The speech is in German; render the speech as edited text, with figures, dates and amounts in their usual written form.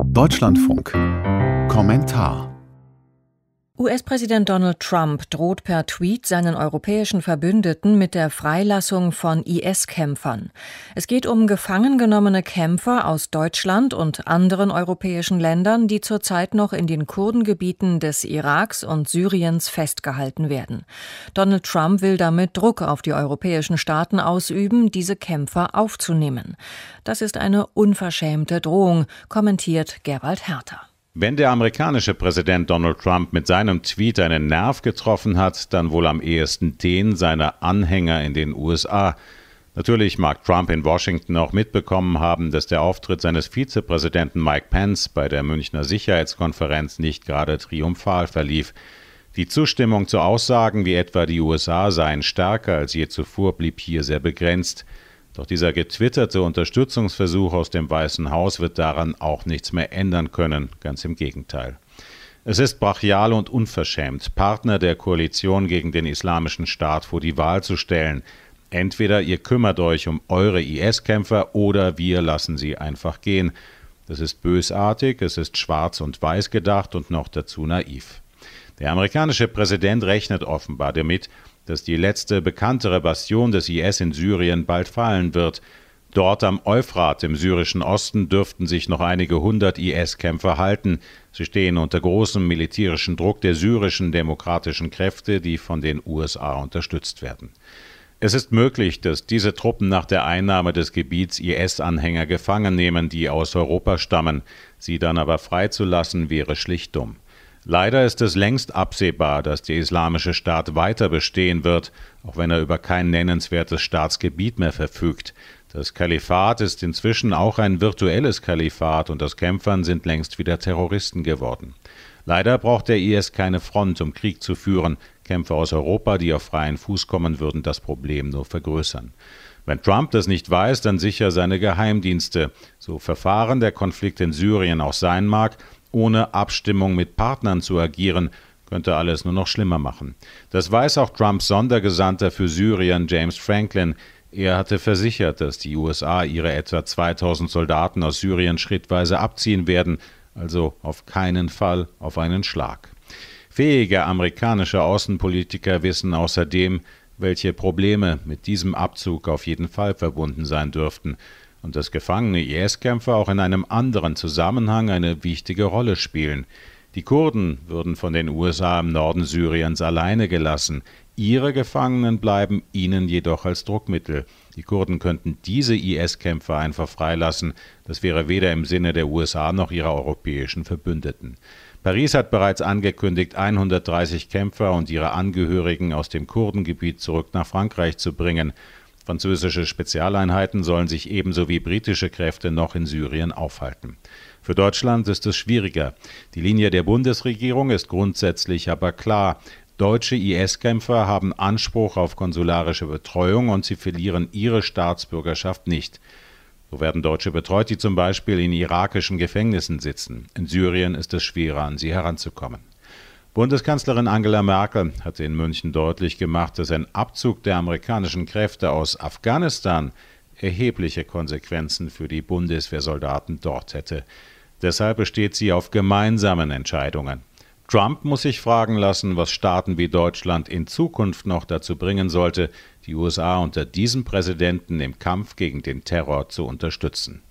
Deutschlandfunk. Kommentar. US-Präsident Donald Trump droht per Tweet seinen europäischen Verbündeten mit der Freilassung von IS-Kämpfern. Es geht um gefangen genommene Kämpfer aus Deutschland und anderen europäischen Ländern, die zurzeit noch in den Kurdengebieten des Iraks und Syriens festgehalten werden. Donald Trump will damit Druck auf die europäischen Staaten ausüben, diese Kämpfer aufzunehmen. Das ist eine unverschämte Drohung, kommentiert Gerwald Herter. Wenn der amerikanische Präsident Donald Trump mit seinem Tweet einen Nerv getroffen hat, dann wohl am ehesten den seiner Anhänger in den USA. Natürlich mag Trump in Washington auch mitbekommen haben, dass der Auftritt seines Vizepräsidenten Mike Pence bei der Münchner Sicherheitskonferenz nicht gerade triumphal verlief. Die Zustimmung zu Aussagen wie etwa die USA seien stärker als je zuvor blieb hier sehr begrenzt. Doch dieser getwitterte Unterstützungsversuch aus dem Weißen Haus wird daran auch nichts mehr ändern können, ganz im Gegenteil. Es ist brachial und unverschämt, Partner der Koalition gegen den Islamischen Staat vor die Wahl zu stellen. Entweder ihr kümmert euch um eure IS-Kämpfer oder wir lassen sie einfach gehen. Das ist bösartig, es ist schwarz und weiß gedacht und noch dazu naiv. Der amerikanische Präsident rechnet offenbar damit, dass die letzte bekanntere Bastion des IS in Syrien bald fallen wird. Dort am Euphrat im syrischen Osten dürften sich noch einige hundert IS-Kämpfer halten. Sie stehen unter großem militärischen Druck der syrischen demokratischen Kräfte, die von den USA unterstützt werden. Es ist möglich, dass diese Truppen nach der Einnahme des Gebiets IS-Anhänger gefangen nehmen, die aus Europa stammen. Sie dann aber freizulassen, wäre schlicht dumm. Leider ist es längst absehbar, dass der Islamische Staat weiter bestehen wird, auch wenn er über kein nennenswertes Staatsgebiet mehr verfügt. Das Kalifat ist inzwischen auch ein virtuelles Kalifat und aus Kämpfern sind längst wieder Terroristen geworden. Leider braucht der IS keine Front, um Krieg zu führen. Kämpfer aus Europa, die auf freien Fuß kommen, würden das Problem nur vergrößern. Wenn Trump das nicht weiß, dann sicher seine Geheimdienste. So verfahren der Konflikt in Syrien auch sein mag, ohne Abstimmung mit Partnern zu agieren, könnte alles nur noch schlimmer machen. Das weiß auch Trumps Sondergesandter für Syrien, James Franklin. Er hatte versichert, dass die USA ihre etwa 2000 Soldaten aus Syrien schrittweise abziehen werden, also auf keinen Fall auf einen Schlag. Fähige amerikanische Außenpolitiker wissen außerdem, welche Probleme mit diesem Abzug auf jeden Fall verbunden sein dürften und dass gefangene IS-Kämpfer auch in einem anderen Zusammenhang eine wichtige Rolle spielen. Die Kurden würden von den USA im Norden Syriens alleine gelassen. Ihre Gefangenen bleiben ihnen jedoch als Druckmittel. Die Kurden könnten diese IS-Kämpfer einfach freilassen. Das wäre weder im Sinne der USA noch ihrer europäischen Verbündeten. Paris hat bereits angekündigt, 130 Kämpfer und ihre Angehörigen aus dem Kurdengebiet zurück nach Frankreich zu bringen. Französische Spezialeinheiten sollen sich ebenso wie britische Kräfte noch in Syrien aufhalten. Für Deutschland ist es schwieriger. Die Linie der Bundesregierung ist grundsätzlich aber klar. Deutsche IS-Kämpfer haben Anspruch auf konsularische Betreuung und sie verlieren ihre Staatsbürgerschaft nicht. So werden Deutsche betreut, die zum Beispiel in irakischen Gefängnissen sitzen. In Syrien ist es schwerer, an sie heranzukommen. Bundeskanzlerin Angela Merkel hat in München deutlich gemacht, dass ein Abzug der amerikanischen Kräfte aus Afghanistan erhebliche Konsequenzen für die Bundeswehrsoldaten dort hätte. Deshalb besteht sie auf gemeinsamen Entscheidungen. Trump muss sich fragen lassen, was Staaten wie Deutschland in Zukunft noch dazu bringen sollte, die USA unter diesem Präsidenten im Kampf gegen den Terror zu unterstützen.